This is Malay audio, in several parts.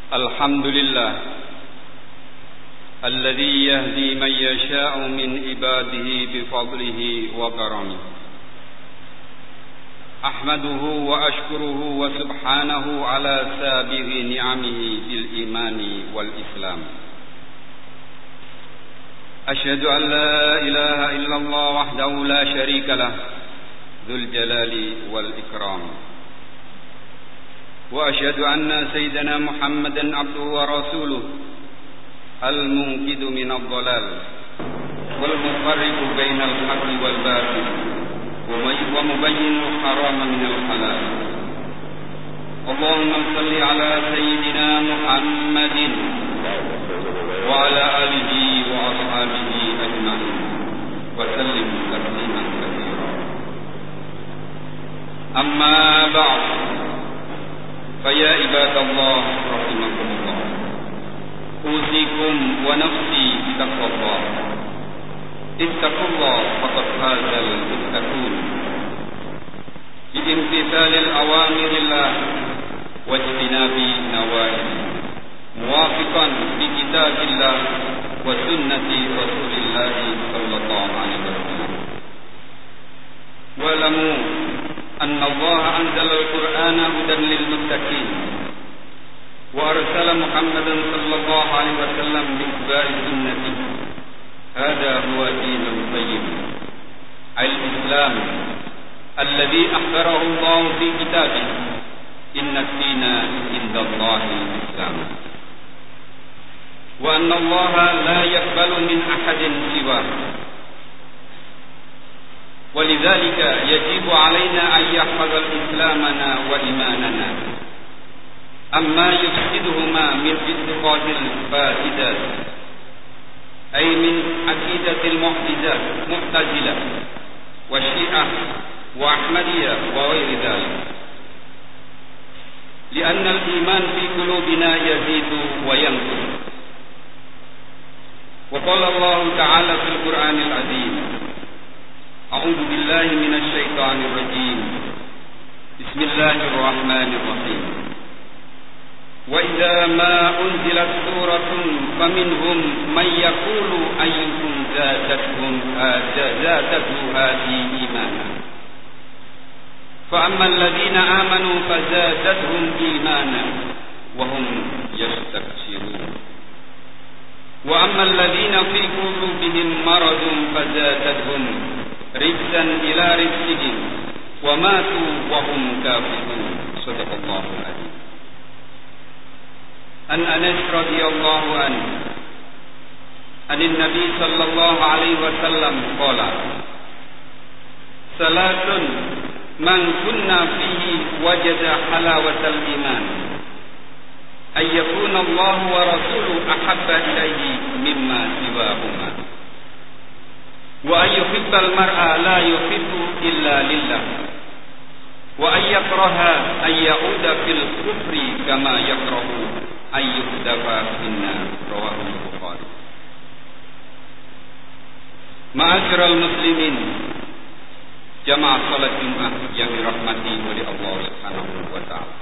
الحمد لله الذي يهدي من يشاء من عباده بفضله وكرمه. أحمده وأشكره وسبحانه على سابغ نعمه بالإيمان والإسلام. أشهد أن لا إله إلا الله وحده لا شريك له ذو الجلال والإكرام. وأشهد أن سيدنا محمدا عبده ورسوله المنقذ من الضلال والمفرق بين الحق والباطل ومبين الحرام من الحلال. اللهم صل على سيدنا محمد وعلى آله وأصحابه أجمعين وسلم تسليما كثيرا. أما بعد، فيا عباد الله رحمكم الله، أوصيكم ونفسي بتقوى الله. اتقوا الله فقد فاز المتقون بامتثال الأوامر الله واجتناب نواهيه، موافقا لكتاب الله وسنة رسول الله صلى الله عليه وسلم. واعلموا أن الله أنزل القرآن هدى للمتقين، وأرسل محمدا صلى الله عليه وسلم باتباع سنته. هذا هو دين القيم، أي الإسلام الذي أخبره الله في كتابه: إن الدين عند الله الإسلام، وأن الله لا يقبل من أحد سواه. ولذلك يجب علينا أن يحفظ الإسلامنا وإيماننا أما يفسدهما من اتخاذ الفاسدات، أي من عقيدة المعتزلة والشيعة وأحمدية وغير ذلك، لأن الإيمان في قلوبنا يزيد وينقص. وقال الله تعالى في القرآن العظيم: أعوذ بالله من الشيطان الرجيم، بسم الله الرحمن الرحيم. وإذا ما أنزلت سورة فمنهم من يقول أيكم زادته هذه إيمانا، فأما الذين آمنوا فزادتهم إيمانا وهم يستبشرون، وأما الذين في قلوبهم مرض فزادتهم رجسا إلى رجسهم وماتوا وهم كافرون. صدق الله العظيم. عن أنس رضي الله عنه عن النبي صلى الله عليه وسلم قال: ثلاث من كنا فيه وجد حلاوة الإيمان: أن يكون الله ورسوله أحب إليه مما سواهما، وأن يحب المرء لا يحب إلا لله، وأن يكره أن يعود في الكفر كما يكره أن يقذف في النار. رواه البخاري. Ma'asyiral muslimin, jamaah salat Jumat yang dirahmati oleh Allah Subhanahu wa taala.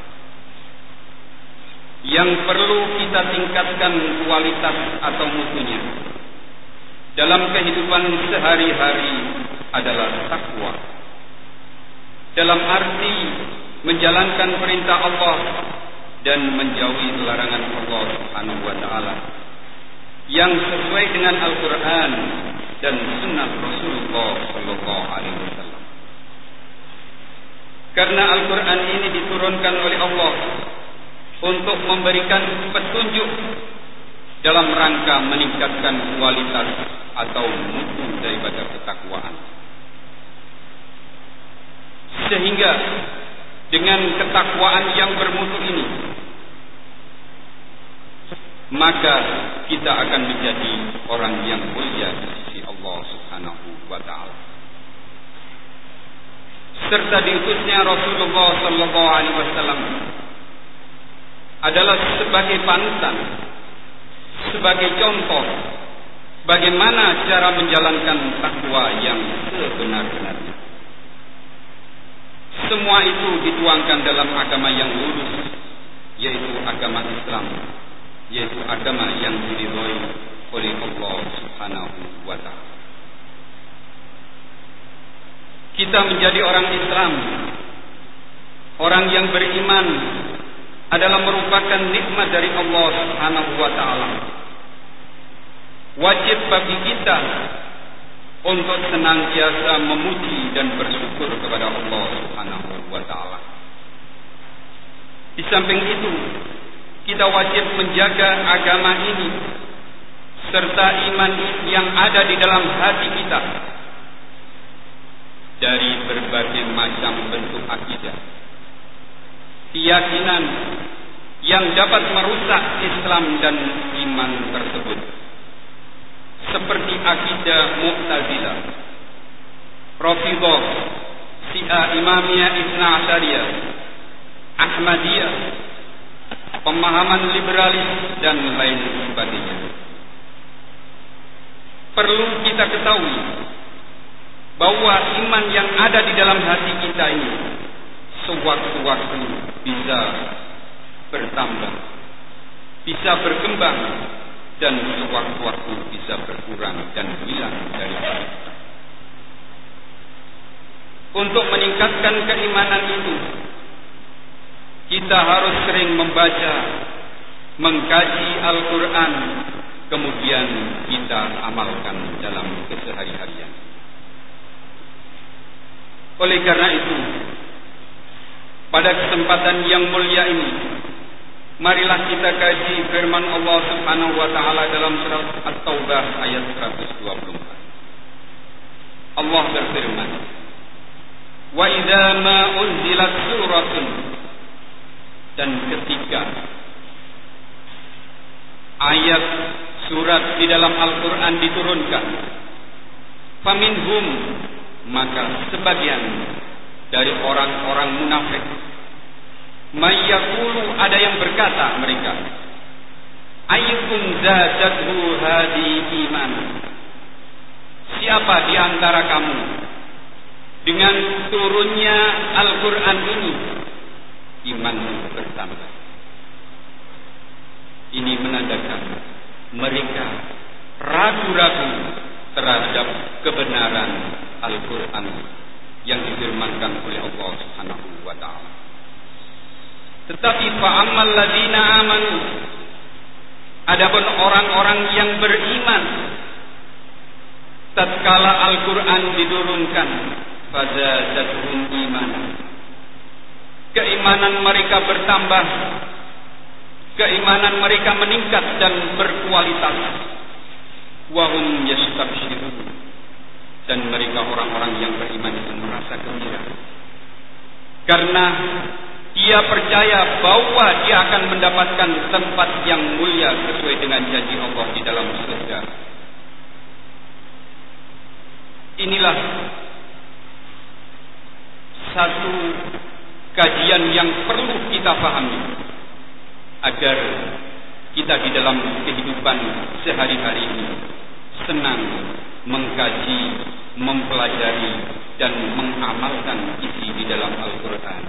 Yang perlu kita tingkatkan kualitas atau mutunya dalam kehidupan sehari-hari adalah takwa, dalam arti menjalankan perintah Allah dan menjauhi larangan Allah Subhanahu wa taala yang sesuai dengan Al-Qur'an dan sunnah Rasulullah sallallahu alaihi wasallam. Karena Al-Qur'an ini diturunkan oleh Allah untuk memberikan petunjuk dalam rangka meningkatkan kualitas atau mutu daripada ketakwaan. Sehingga dengan ketakwaan yang bermutu ini, maka kita akan menjadi orang yang mulia di sisi Allah Subhanahu wa taala. Serta diutusnya Rasulullah sallallahu alaihi wasallam adalah sebagai panutan, sebagai contoh bagaimana cara menjalankan takwa yang sebenar-benarnya. Semua itu dituangkan dalam agama yang lurus, yaitu agama Islam. agama yang diridhoi oleh Allah Subhanahu wa ta'ala. Kita menjadi orang Islam, orang yang beriman, adalah merupakan nikmat dari Allah Subhanahu wa ta'ala. Wajib bagi kita untuk senantiasa memuji dan bersyukur kepada Allah Subhanahu wa ta'ala. Di samping itu, kita wajib menjaga agama ini serta iman yang ada di dalam hati kita dari berbagai macam bentuk akidah, keyakinan yang dapat merusak Islam dan iman tersebut, seperti akidah Mu'tazilah, Rafidhah, Syiah Imamiyah Itsna Asyariyah, Ahmadiyah, pemahaman liberalis dan lain sebagainya. Perlu kita ketahui bahwa iman yang ada di dalam hati kita ini sewaktu-waktu bisa bertambah, bisa berkembang, dan sewaktu-waktu bisa berkurang dan hilang dari kita. Untuk meningkatkan keimanan itu, kita harus sering membaca, mengkaji Al-Quran, kemudian kita amalkan dalam kesehari-harian. Oleh karena itu, pada kesempatan yang mulia ini, marilah kita kaji firman Allah Subhanahu wa ta'ala dalam surat At-Taubah ayat 124. Allah berfirman, "Wa idza ma unzilat suratun," dan ketika ayat surat di dalam Al-Quran diturunkan, faminhum, maka sebagian dari orang-orang munafik, mayyaqulu, ada yang berkata mereka, ayyukum zadathu hadi iman, siapa di antara kamu dengan turunnya Al-Quran ini imanmu bertambah. Ini menandakan mereka ragu-ragu terhadap kebenaran Al-Quran yang difirmankan oleh Allah Subhanahu wa ta'ala. Tetapi fa'ammal ladzina amanu, adapun orang-orang yang beriman tatkala Al-Quran diturunkan, fazadathum imanan, keimanan mereka bertambah, keimanan mereka meningkat dan berkualitas. Wa hum yastabshirun, dan mereka orang-orang yang beriman itu merasa gembira karena dia percaya bahwa dia akan mendapatkan tempat yang mulia sesuai dengan janji Allah di dalam surga. Inilah satu kajian yang perlu kita pahami agar kita di dalam kehidupan sehari-hari ini senang mengkaji, mempelajari, dan mengamalkan isi di dalam Al-Quran.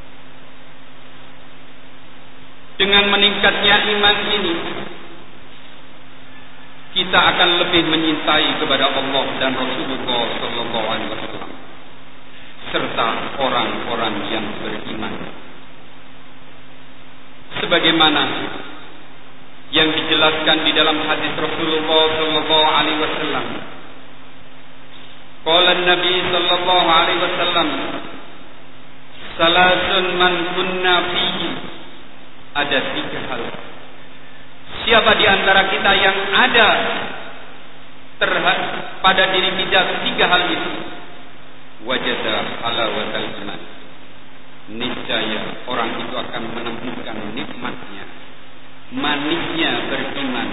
Dengan meningkatnya iman ini, kita akan lebih menyintai kepada Allah dan Rasulullah SAW serta orang-orang yang beriman. Sebagaimana yang dijelaskan di dalam hadis Rasulullah SAW. Qala Nabi sallallahu alaihi wasallam, salasun man kunna fihi, ada 3 hal. Siapa di antara kita yang ada pada diri kita 3 hal itu, wajada halawatal iman, niscaya orang itu akan menemukan nikmatnya, manisnya beriman.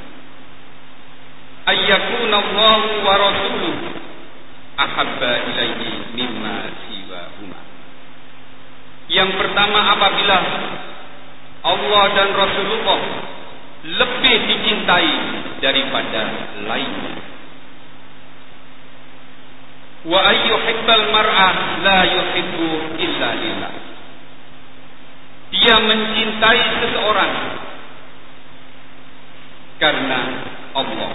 Ayyakunallahu wa rasuluhu ahabba ilaihi mimma siwahuma. Yang pertama, apabila Allah dan Rasulullah lebih dicintai daripada lainnya. Wa ayyuhibbal mar'a la yuhibbu illa lillah. Dia mencintai seseorang karena Allah.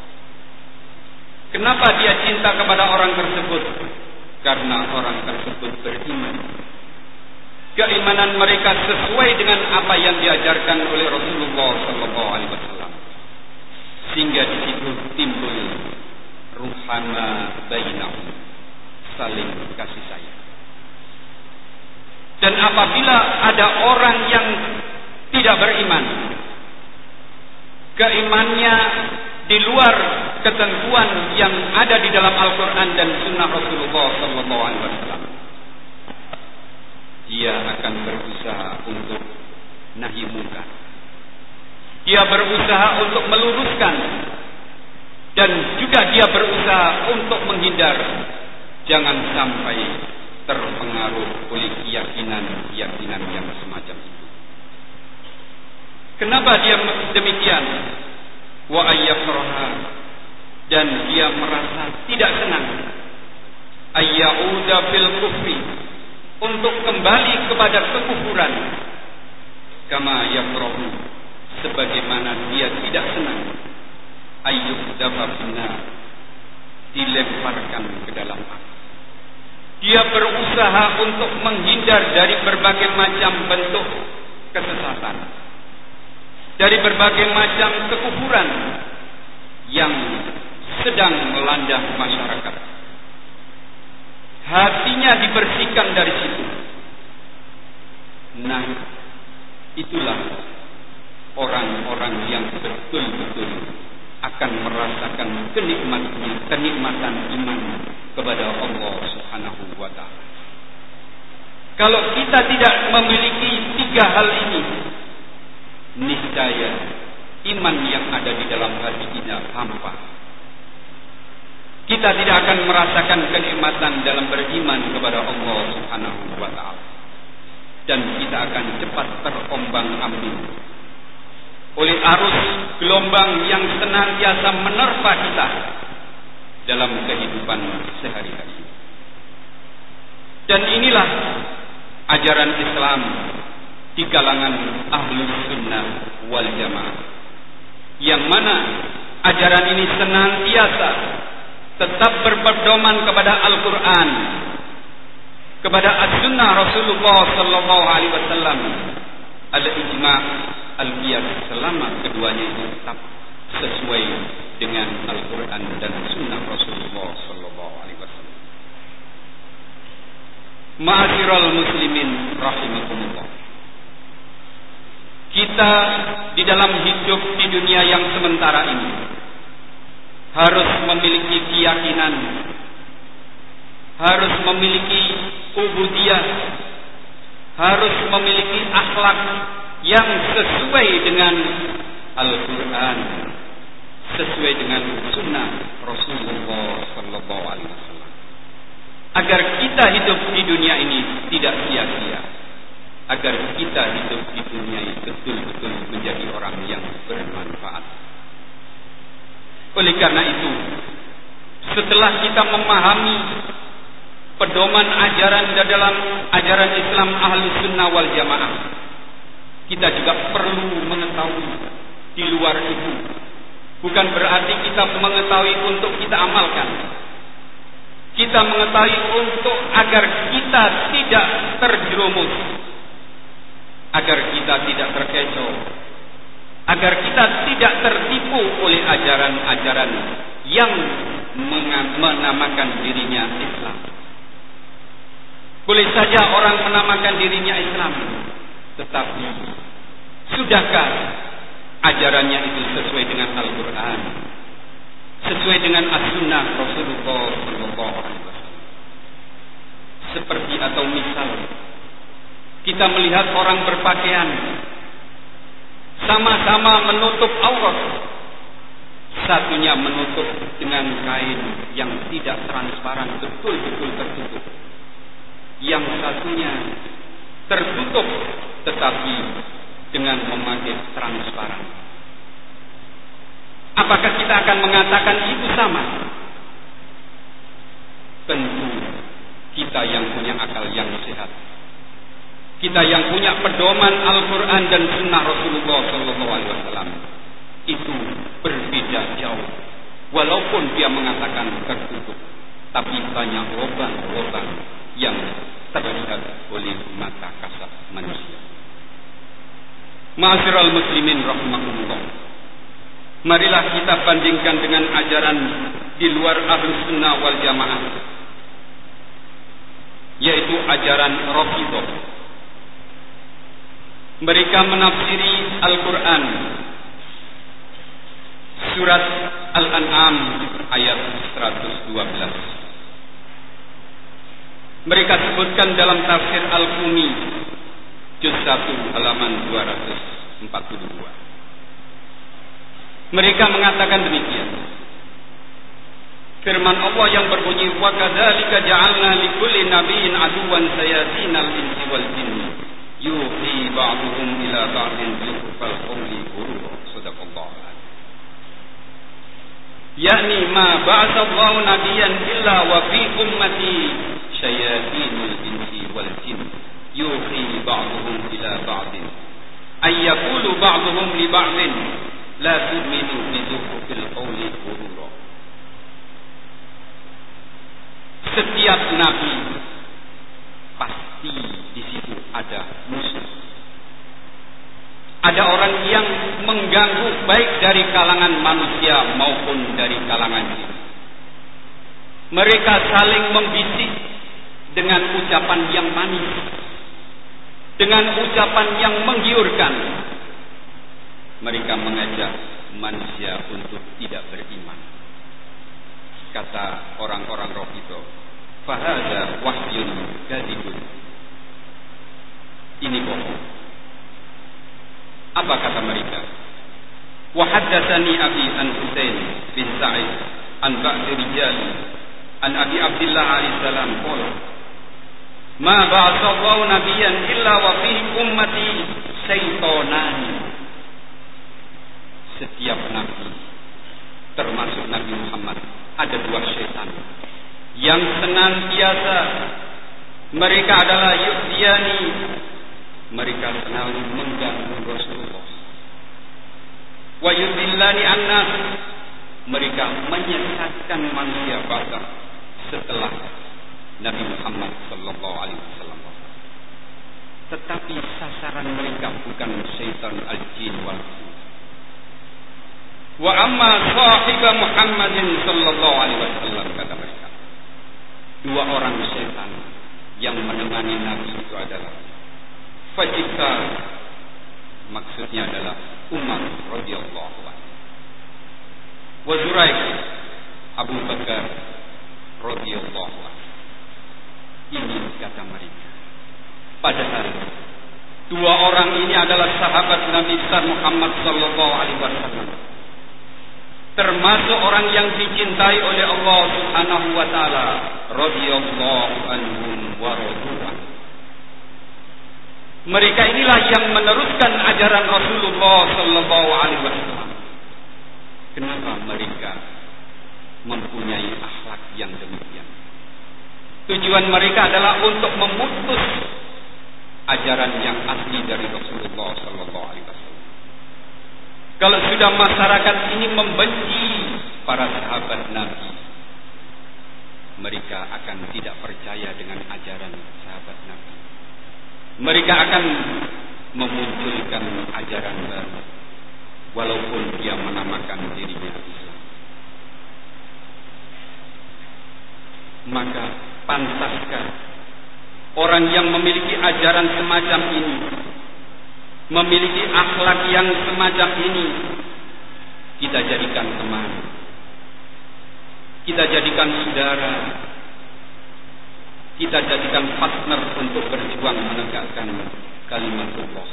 Kenapa dia cinta kepada orang tersebut? Karena orang tersebut beriman. Keimanan mereka sesuai dengan apa yang diajarkan oleh Rasulullah SAW. Sehingga di situ timbul ruhama bainahum, saling kasih sayang. Dan apabila ada orang yang tidak beriman, keimannya di luar ketentuan yang ada di dalam Al-Quran dan Sunnah Rasulullah SAW, dia akan berusaha untuk nahi munkar. Dia berusaha untuk meluruskan, dan juga dia berusaha untuk menghindar jangan sampai terpengaruh oleh keyakinan yang semacam itu. Kenapa dia demikian? Wa ayyakraha, dan dia merasa tidak senang, ayyauda fil kufri, untuk kembali kepada kekufuran, kama yakrahu, sebagaimana dia tidak senang ayyudafa finnar, dilemparkan ke dalam api. Dia berusaha untuk menghindar dari berbagai macam bentuk kesesatan, dari berbagai macam kekufuran yang sedang melanda masyarakat. Hatinya dibersihkan dari situ. Nah, itulah orang-orang yang betul-betul akan merasakan kenikmatan iman kepada Allah Subhanahu wa ta'ala. Kalau kita tidak memiliki tiga hal ini, niscaya iman yang ada di dalam hati kita hampa. Kita tidak akan merasakan kenikmatan dalam beriman kepada Allah Subhanahu wa ta'ala, dan kita akan cepat terombang-ambing oleh arus gelombang yang senantiasa menerpa kita dalam kehidupan sehari-hari. Dan inilah ajaran Islam di kalangan Ahlus Sunnah wal Jamaah, yang mana ajaran ini senantiasa tetap berpedoman kepada Al-Quran, kepada As-Sunnah Rasulullah Sallallahu Alaihi Wasallam, al-ijma' al-qiyas, selama keduanya itu tetap sesuai dengan Al-Quran dan Sunnah Rasulullah Sallallahu Alaihi Wasallam. Ma'asyiral muslimin rahimakumullah, kita di dalam hidup di dunia yang sementara ini harus memiliki keyakinan, harus memiliki ubudiyah, harus memiliki akhlak yang sesuai dengan Al-Quran, sesuai dengan Sunnah Rasulullah Sallallahu Alaihi Wasallam, agar kita hidup di dunia ini tidak sia-sia, agar kita hidup di dunia ini betul-betul menjadi orang yang bermanfaat. Oleh karena itu, setelah kita memahami pedoman ajaran dalam ajaran Islam Ahlus Sunnah wal Jamaah, kita juga perlu mengetahui di luar itu. Bukan berarti kita mengetahui untuk kita amalkan. Kita mengetahui untuk agar kita tidak terjerumus, agar kita tidak terkecoh, agar kita tidak tertipu oleh ajaran-ajaran yang menamakan dirinya Islam. Boleh saja orang menamakan dirinya Islam, tetapi sudahkah ajarannya itu sesuai dengan Al-Quran, sesuai dengan As-Sunnah Rasulullah Sallallahu Alaihi Wasallam? Seperti atau misal kita melihat orang berpakaian sama-sama menutup aurat, satunya menutup dengan kain yang tidak transparan, betul-betul tertutup, yang satunya tertutup tetapi dengan memakai transparan. Apakah kita akan mengatakan itu sama? Tentu kita yang punya akal yang sehat, kita yang punya pedoman Al-Quran dan Sunnah Rasulullah Sallallahu Alaihi Wasallam, itu berbeda jauh. Walaupun dia mengatakan tertutup, tapi banyak lubang-lubang yang terlihat oleh mata kasat manusia. Ma'asyiral muslimin rahimakumullah. Marilah kita bandingkan dengan ajaran di luar Ahlus Sunnah wal Jamaah, yaitu ajaran Rafidhah. Mereka menafsiri Al-Quran surat Al-An'am ayat 112. Mereka sebutkan dalam tafsir Al-Qumi juz 1 halaman 242. Mereka mengatakan demikian. Firman Allah yang berbunyi, wa kadzalika ja'alna likulli nabiyyin aduwwan sayatinal insi wal jinni yuhi ba'dhum ila ba'din bil qawli ghurura. Sadaqallahu alazim. Yakni ma ba'atsallahu nabiyyan illa wa fi ummati sayatinul insi wal jinni yuhi ba'dhum ila ba'din ay yaqulu ba'dhum li ba'din la tu'minu bil qawli ghurura. Setiap nabi pasti di situ ada musuh. Ada orang yang mengganggu baik dari kalangan manusia maupun dari kalangan jin. Mereka saling membisik dengan ucapan yang manis, dengan ucapan yang menggiurkan. Mereka mengajak manusia untuk tidak beriman. Kata orang-orang Rafidhah, fahadha wahyun kadzibun. Ini bohong. Apa kata mereka? Wa haddatsani abi an Husain bin Sa'id an ba'd rijal an Abi Abdullah alaihi salam qala ma ba'atsallahu nabiyyan illa wa fi ummati syaitanani. Setiap nabi termasuk Nabi Muhammad ada dua syaitan yang senantiasa mereka adalah yu'diyani, mereka selalu mengganggu Rasulullah, wa yudillani annas, mereka menyesatkan manusia bahkan setelah Nabi Muhammad sallallahu alaihi wasallam. Tetapi sasaran mereka bukan syaitan al-jin wal ins. Wa amma sahiba Muhammadin sallallahu alaihi wasallam, kata mereka, dua orang syaitan yang menemani Nabi itu adalah Fajikar, maksudnya adalah Umar radhiyallahu anhu, wa Zuraik, Abu Bakar radhiyallahu anhu. Ini kata mereka. Padahal dua orang ini adalah sahabat Nabi besar Muhammad sallallahu alaihi wasallam, termasuk orang yang dicintai oleh Allah Subhanahu wa taala, radhiyallahu anhum wa radwan. Mereka inilah yang meneruskan ajaran Rasulullah sallallahu alaihi wasallam. Kenapa mereka mempunyai akhlak yang demikian? Tujuan mereka adalah untuk memutus ajaran yang asli dari Rasulullah sallallahu alaihi wasallam. Kalau sudah masyarakat ini membenci para sahabat Nabi, mereka akan tidak percaya dengan ajaran sahabat Nabi. Mereka akan memunculkan ajaran baru, walaupun dia menamakan dirinya Islam. Maka pantaskah orang yang memiliki ajaran semacam ini, memiliki akhlak yang semacam ini, kita jadikan teman, kita jadikan saudara, kita jadikan partner untuk berjuang menegakkan kalimat Allah.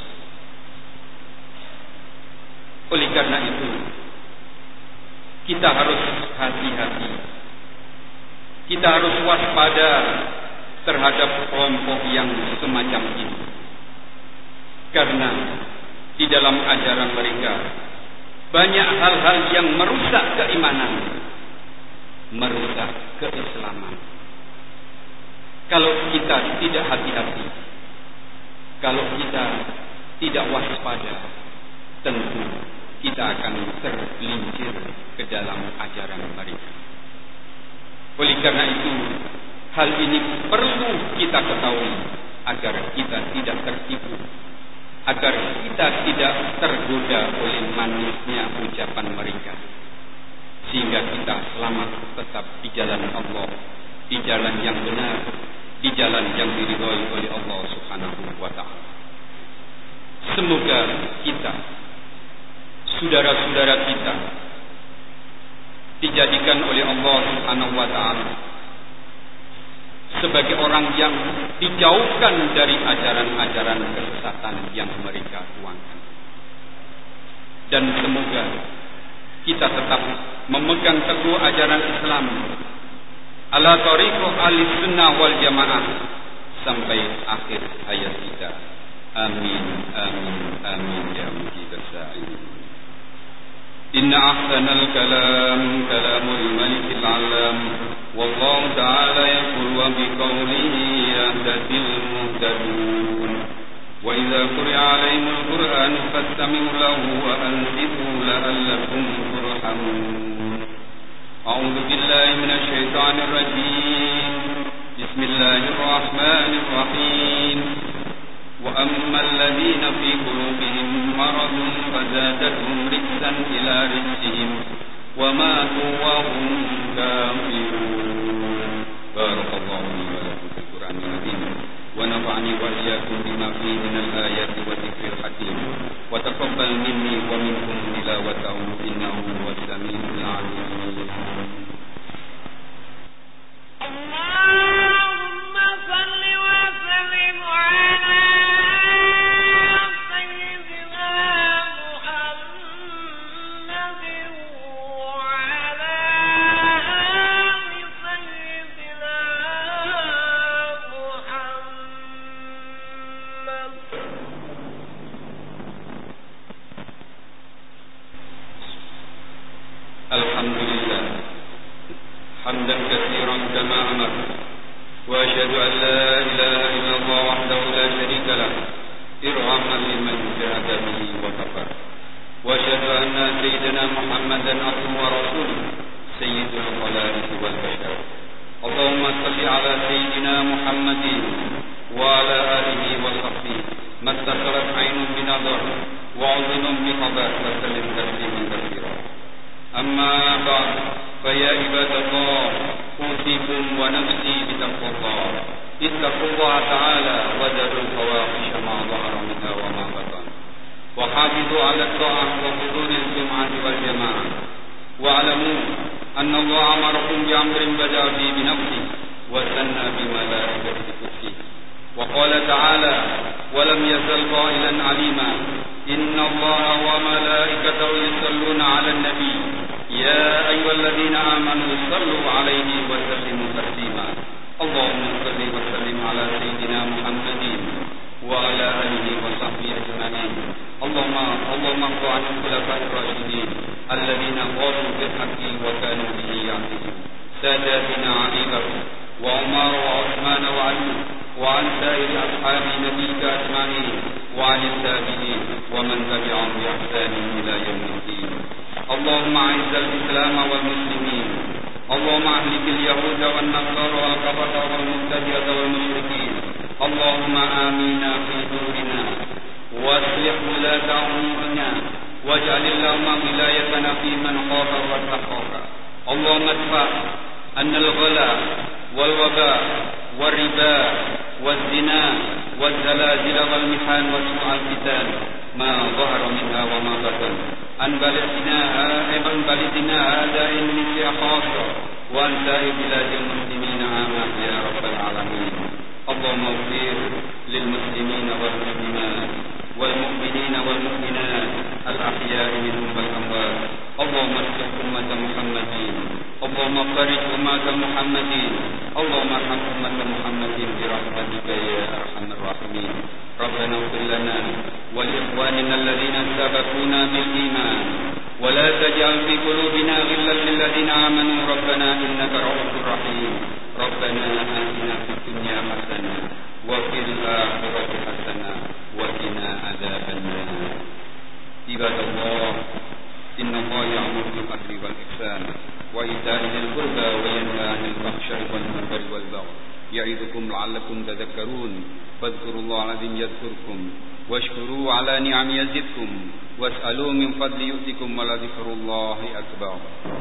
Oleh karena itu, kita harus hati-hati, kita harus waspada terhadap kelompok yang semacam ini. Karena di dalam ajaran mereka banyak hal-hal yang merusak keimanan, merusak keislaman. Kalau kita tidak hati-hati, kalau kita tidak waspada, tentu kita kita akan tergelincir ke dalam ajaran mereka. Oleh karena itu, hal ini perlu kita ketahui agar kita tidak tertipu, agar kita tidak tergoda oleh manisnya ucapan mereka, sehingga kita selamat tetap di jalan Allah, di jalan yang benar, di jalan yang diridhoi oleh Allah Subhanahu wa ta'ala. Semoga kita, saudara-saudara kita, dijadikan oleh Allah Subhanahu wa ta'ala sebagai orang yang dijauhkan dari ajaran-ajaran kesesatan yang mereka tuangkan. Dan semoga kita tetap memegang teguh ajaran Islam ala tariqah ahlussunnah wal jamaah sampai akhir hayat kita. Amin, amin, amin ya mujibas sa'ilin. Inna ahsanal kalam kalamul malikil alam, wallahu ta'ala yaqul wa biqawlihi yahtadil muhtadun. Wa idza quri'a 'alaihimul qur'an fastami'u lahu wa ansitu la'allakum turhamun. A'udzu billahi minasy syaithanir rajim. Bismillahirrahmanir rahim. Wa ammal ladzina fi qulubihim maradun fazadatuhum rijsan ila rijsihim wa matu wa hum kafirun. Barakallahu li wa lakum fil Qur'anil azim wa nafa'ani wa iyyakum bima fihi minal ayati wa dzikril hakim wa taqabbal minni wa minkum tilawatahu innahu huwas samiul 'alim. Allahumma salli wa sallim ala Alhamdulillah hamdan katsiran kama amar wa asyhadu an la ilaha illallah wahdahu la syarika lah irhaman liman jahada bihi wa kafar wa asyhadu anna sayyidina Muhammadan abduhu wa rasuluh sayyidul khalaiqi wal bashar. Allahumma salli ala sayyidina Muhammadin wa ala alihi wa sahbihi mattasalat 'ainun bi nadar wa 'udhunun bi khabar wa sallim tasliman katsiran. Amma ba'd, fa ya ibadallah, usikum wa nafsi bitaqwallah. Ittaqullaha ta'ala wa darul fawahisha ma dhahara minha wa ma batan. Wa hafidhu 'ala at-ta'ah wa huduril jum'ati wal jama'ah. Wa 'alamu anna Allah amarakum bi amrin bada'a bi nafsi wa sanna bi malaikatihi qudsi. Wa qala ta'ala wa lam yazal qailan 'alima inna Allaha wa malaikatahu yusalluna 'alan nabi. يا أيها الذين آمنوا صلوا عليه وسلموا تسليما. اللهم صل وسلم على سيدنا محمد وعلى آله وصحبه أجمعين. اللهم ارض عن الخلفاء الراشدين الذين قالوا بالحق وكانوا به يعدلون ساداتنا علي بكر وعمر وعثمان وعلي وعن سائر أصحاب نبيك أجمعين وعن التابعين ومن تبعهم بإحسان إلى يوم الدين. اللهم أعز الإسلام والمسلمين. اللهم أهلك اليهود والنصارى والكفرة والمبتدعة والمشركين. اللهم آمنا في دورنا واصلح ولاة أمورنا واجعل اللهم ولايتنا في من خافك واتقاك. اللهم ادفع عنا الغلا والوباء والربا والزنا والزلازل والمحن وسوء الفتن ما ظهر منها وما بطن عن بلدنا هذا إنك خاصة وعن سائر بلاد المسلمين عامة يا رب العالمين. اللهم اغفر للمسلمين والمسلمات والمؤمنين والمؤمنات الأحياء منهم والأموات. اللهم اغفر أمة محمد. اللهم فرج أمة محمد. اللهم ارحم أمة محمد برحمتك يا أرحم الراحمين. ربنا اغفر لنا ولإخواننا الذين سبقونا بالإيمان ولا تجعل في قلوبنا غلا للذين آمنوا ربنا إنك رؤوف رحيم. ربنا آتنا في الدنيا حسنة وفي الآخرة حسنة وقنا عذاب النار. عباد الله والإحسان وإيتاء ذي القربى وينهى عن الفحشاء والمنكر والبغي يعظكم لعلكم تذكرون فاذكروا الله العظيم يذكركم واشكروا على نعم يزدكم واسألوا من فضل يؤتكم ولذكر الله أكبر.